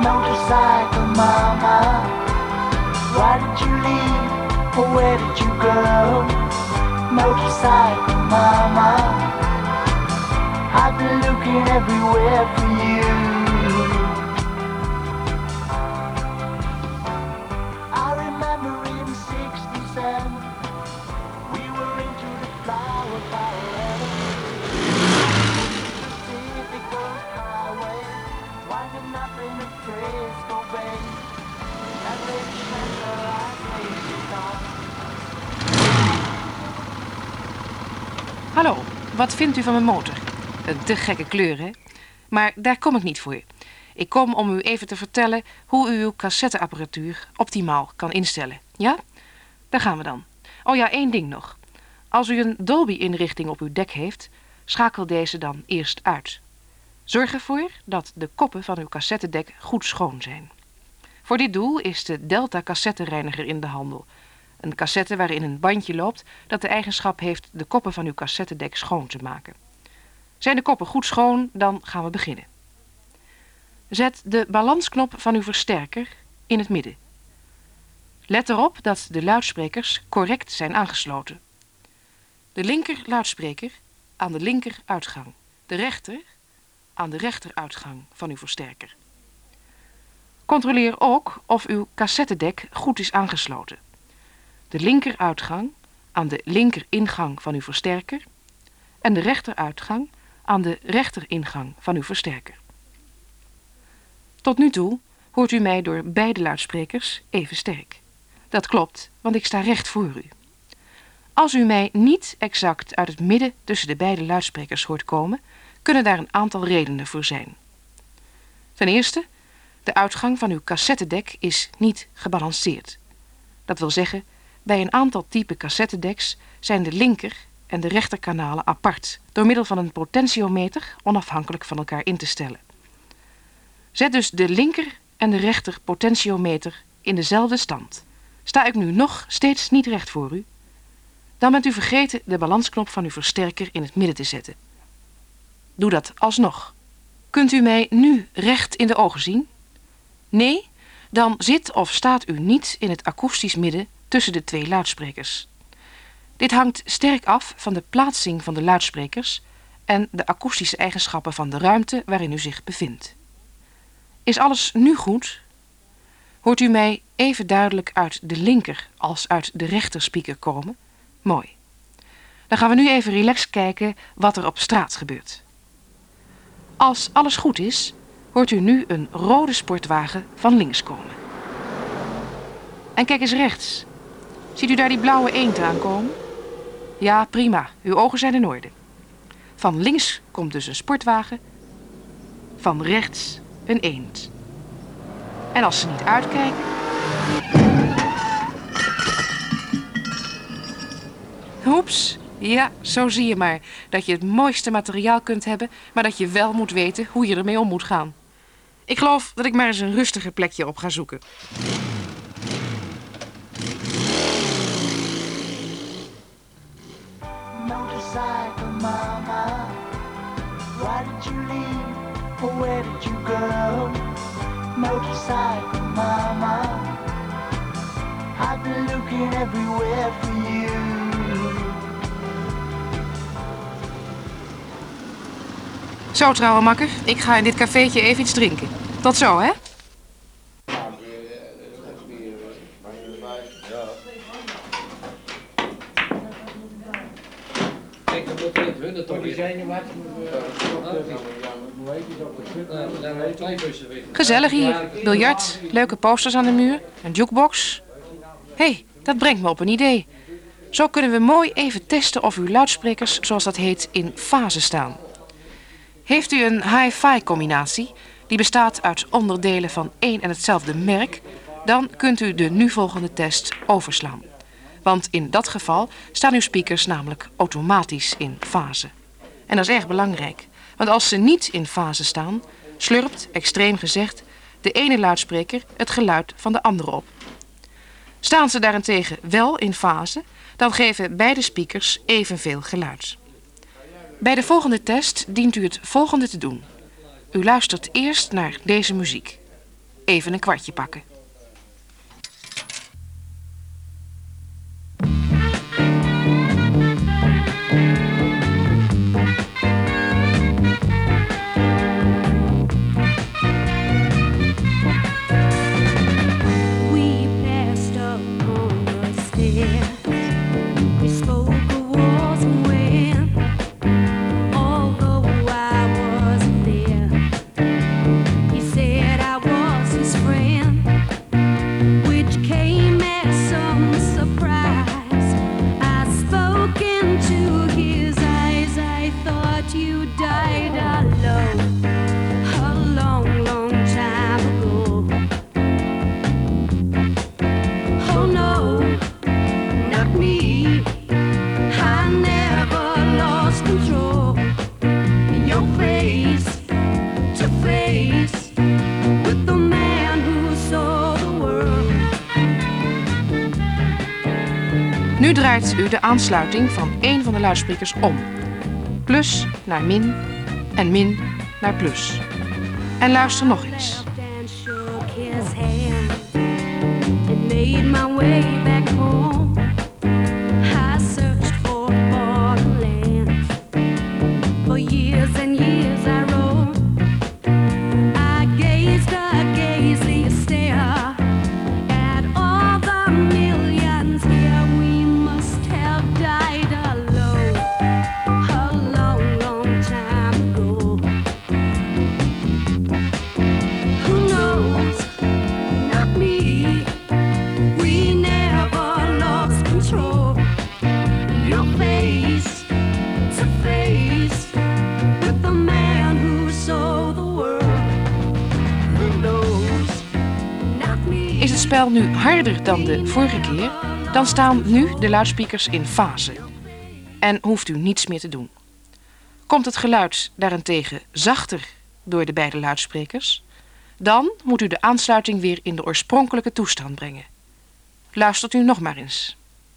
Motorcycle mama, why did you leave or where did you go? Motorcycle mama, I've been looking everywhere for you. I remember in '67 we were into the flower power Pacific Coast Highway, winding up in the Frisco Bay. That lady Chandler, I say stop. Hallo, wat vindt u van mijn motor? Een te gekke kleur, hè? Maar daar kom ik niet voor. Ik kom om u even te vertellen hoe u uw cassetteapparatuur optimaal kan instellen. Ja? Daar gaan we dan. Oh ja, 1 ding nog. Als u een Dolby-inrichting op uw dek heeft, schakel deze dan eerst uit. Zorg ervoor dat de koppen van uw cassettedek goed schoon zijn. Voor dit doel is de Delta cassettereiniger in de handel. Een cassette waarin een bandje loopt dat de eigenschap heeft de koppen van uw cassettedek schoon te maken. Zijn de koppen goed schoon, dan gaan we beginnen. Zet de balansknop van uw versterker in het midden. Let erop dat de luidsprekers correct zijn aangesloten. De linker luidspreker aan de linker uitgang. De rechter aan de rechteruitgang van uw versterker. Controleer ook of uw cassettedek goed is aangesloten. De linkeruitgang aan de linkeringang van uw versterker en de rechteruitgang aan de rechteringang van uw versterker. Tot nu toe hoort u mij door beide luidsprekers even sterk. Dat klopt, want ik sta recht voor u. Als u mij niet exact uit het midden tussen de beide luidsprekers hoort komen, kunnen daar een aantal redenen voor zijn. Ten eerste, de uitgang van uw cassettedek is niet gebalanceerd. Dat wil zeggen, bij een aantal type cassettedeks zijn de linker- en de rechterkanalen apart, door middel van een potentiometer onafhankelijk van elkaar in te stellen. Zet dus de linker en de rechter potentiometer in dezelfde stand. Sta ik nu nog steeds niet recht voor u, dan bent u vergeten de balansknop van uw versterker in het midden te zetten. Doe dat alsnog. Kunt u mij nu recht in de ogen zien? Nee? Dan zit of staat u niet in het akoestisch midden tussen de 2 luidsprekers. Dit hangt sterk af van de plaatsing van de luidsprekers en de akoestische eigenschappen van de ruimte waarin u zich bevindt. Is alles nu goed? Hoort u mij even duidelijk uit de linker als uit de rechter speaker komen? Mooi. Dan gaan we nu even relaxed kijken wat er op straat gebeurt. Als alles goed is, hoort u nu een rode sportwagen van links komen. En kijk eens rechts. Ziet u daar die blauwe eend aankomen? Ja, prima. Uw ogen zijn in orde. Van links komt dus een sportwagen, van rechts een eend. En als ze niet uitkijken... Oeps, ja, zo zie je maar dat je het mooiste materiaal kunt hebben, maar dat je wel moet weten hoe je ermee om moet gaan. Ik geloof dat ik maar eens een rustiger plekje op ga zoeken. Motorcycle mama, why did you leave or where did you go? Motorcycle mama, I've been looking everywhere for you. Zo, trouwe makker, ik ga in dit cafeetje even iets drinken. Tot zo, hè? Gezellig hier. Biljart, leuke posters aan de muur, een jukebox. Hé, dat brengt me op een idee. Zo kunnen we mooi even testen of uw luidsprekers, zoals dat heet, in fase staan. Heeft u een hi-fi combinatie, die bestaat uit onderdelen van één en hetzelfde merk, dan kunt u de nu volgende test overslaan. Want in dat geval staan uw speakers namelijk automatisch in fase. En dat is erg belangrijk, want als ze niet in fase staan, slurpt, extreem gezegd, de ene luidspreker het geluid van de andere op. Staan ze daarentegen wel in fase, dan geven beide speakers evenveel geluid. Bij de volgende test dient u het volgende te doen. U luistert eerst naar deze muziek. even een kwartje pakken. Nu draait u de aansluiting van één van de luidsprekers om. Plus naar min en min naar plus. En luister nog eens. Is het spel nu harder dan de vorige keer, dan staan nu de luidsprekers in fase. En hoeft u niets meer te doen. Komt het geluid daarentegen zachter door de beide luidsprekers, dan moet u de aansluiting weer in de oorspronkelijke toestand brengen. Luistert u nog maar eens.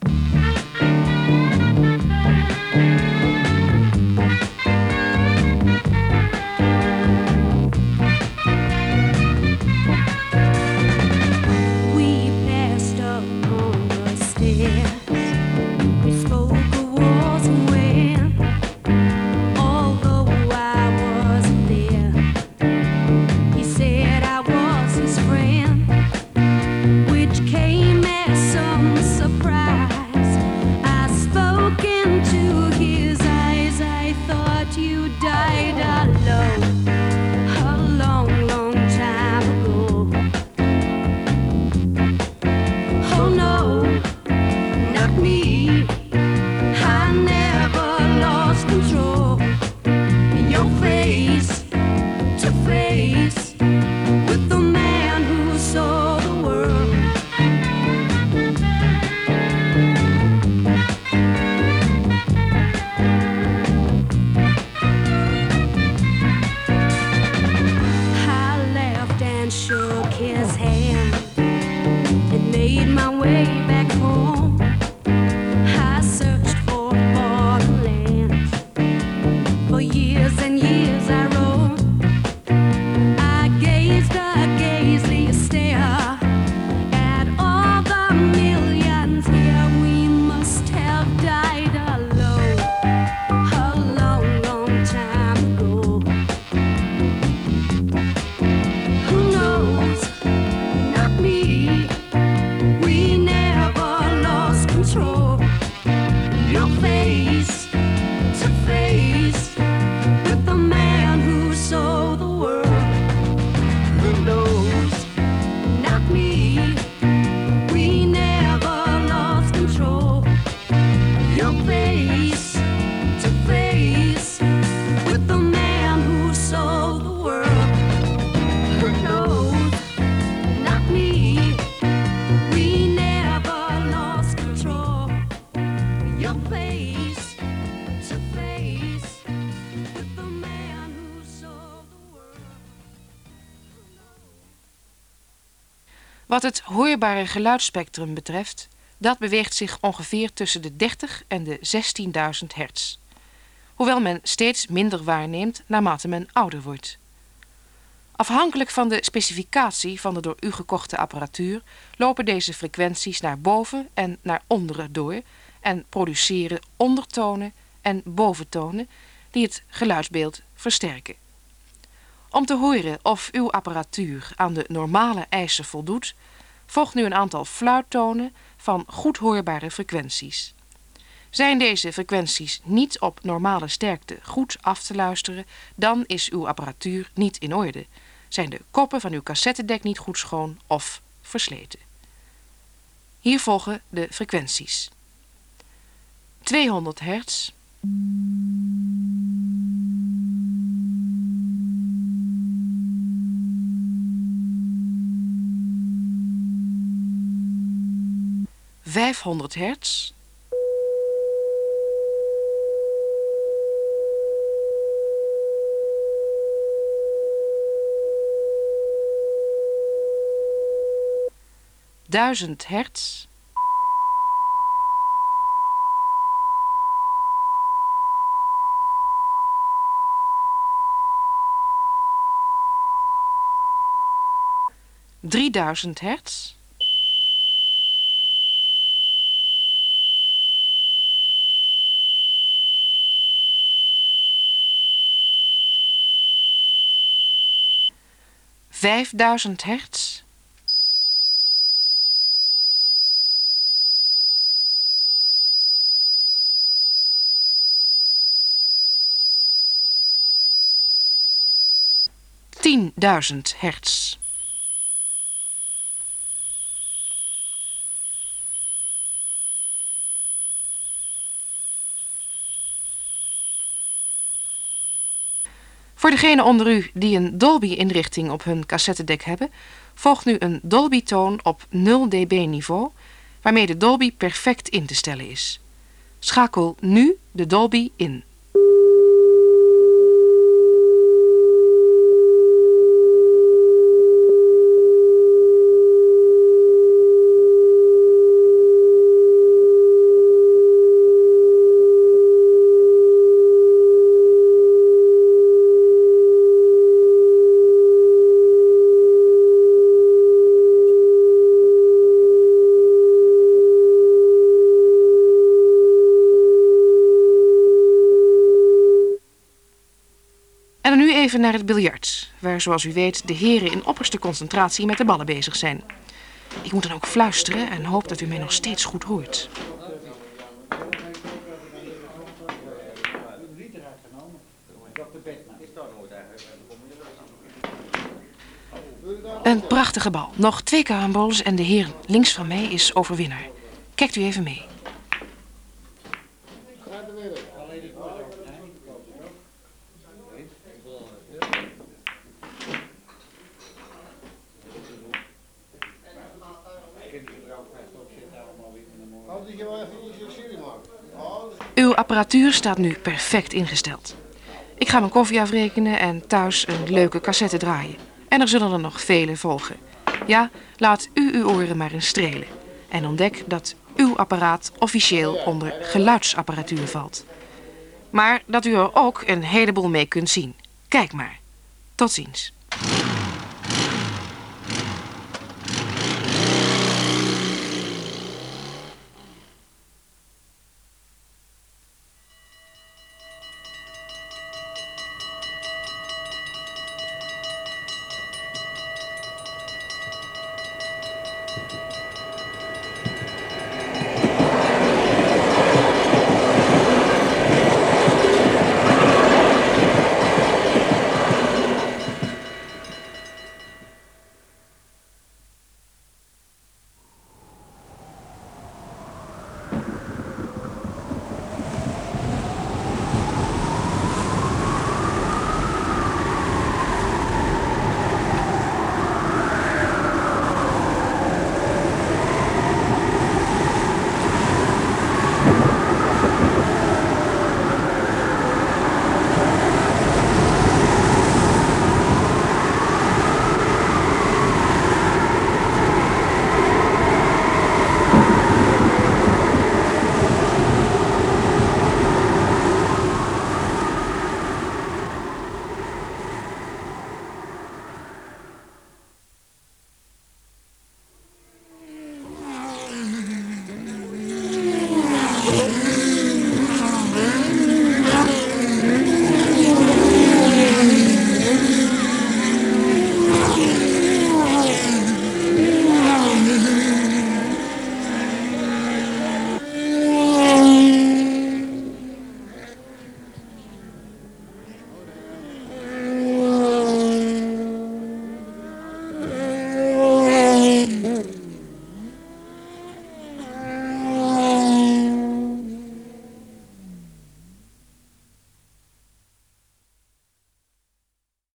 Wat het hoorbare geluidsspectrum betreft, dat beweegt zich ongeveer tussen de 30 en de 16.000 hertz. Hoewel men steeds minder waarneemt naarmate men ouder wordt. Afhankelijk van de specificatie van de door u gekochte apparatuur lopen deze frequenties naar boven en naar onderen door en produceren ondertonen en boventonen die het geluidsbeeld versterken. Om te horen of uw apparatuur aan de normale eisen voldoet, volgt nu een aantal fluittonen van goed hoorbare frequenties. Zijn deze frequenties niet op normale sterkte goed af te luisteren, dan is uw apparatuur niet in orde. Zijn de koppen van uw cassettedek niet goed schoon of versleten. Hier volgen de frequenties. 200 hertz. 500 hertz. 1000 hertz. 3000 hertz. 5000 hertz. 10.000 hertz. Voor degenen onder u die een Dolby-inrichting op hun cassettedek hebben, volgt nu een Dolby-toon op 0 dB niveau, waarmee de Dolby perfect in te stellen is. Schakel nu de Dolby in. En dan nu even naar het biljart, waar zoals u weet de heren in opperste concentratie met de ballen bezig zijn. Ik moet dan ook fluisteren en hoop dat u mij nog steeds goed hoort. Een prachtige bal. Nog 2 caramboles en de heer links van mij is overwinnaar. Kijkt u even mee. Uw apparatuur staat nu perfect ingesteld. Ik ga mijn koffie afrekenen en thuis een leuke cassette draaien. En er zullen er nog vele volgen. Ja, laat u uw oren maar eens strelen. En ontdek dat uw apparaat officieel onder geluidsapparatuur valt. Maar dat u er ook een heleboel mee kunt zien. Kijk maar. Tot ziens.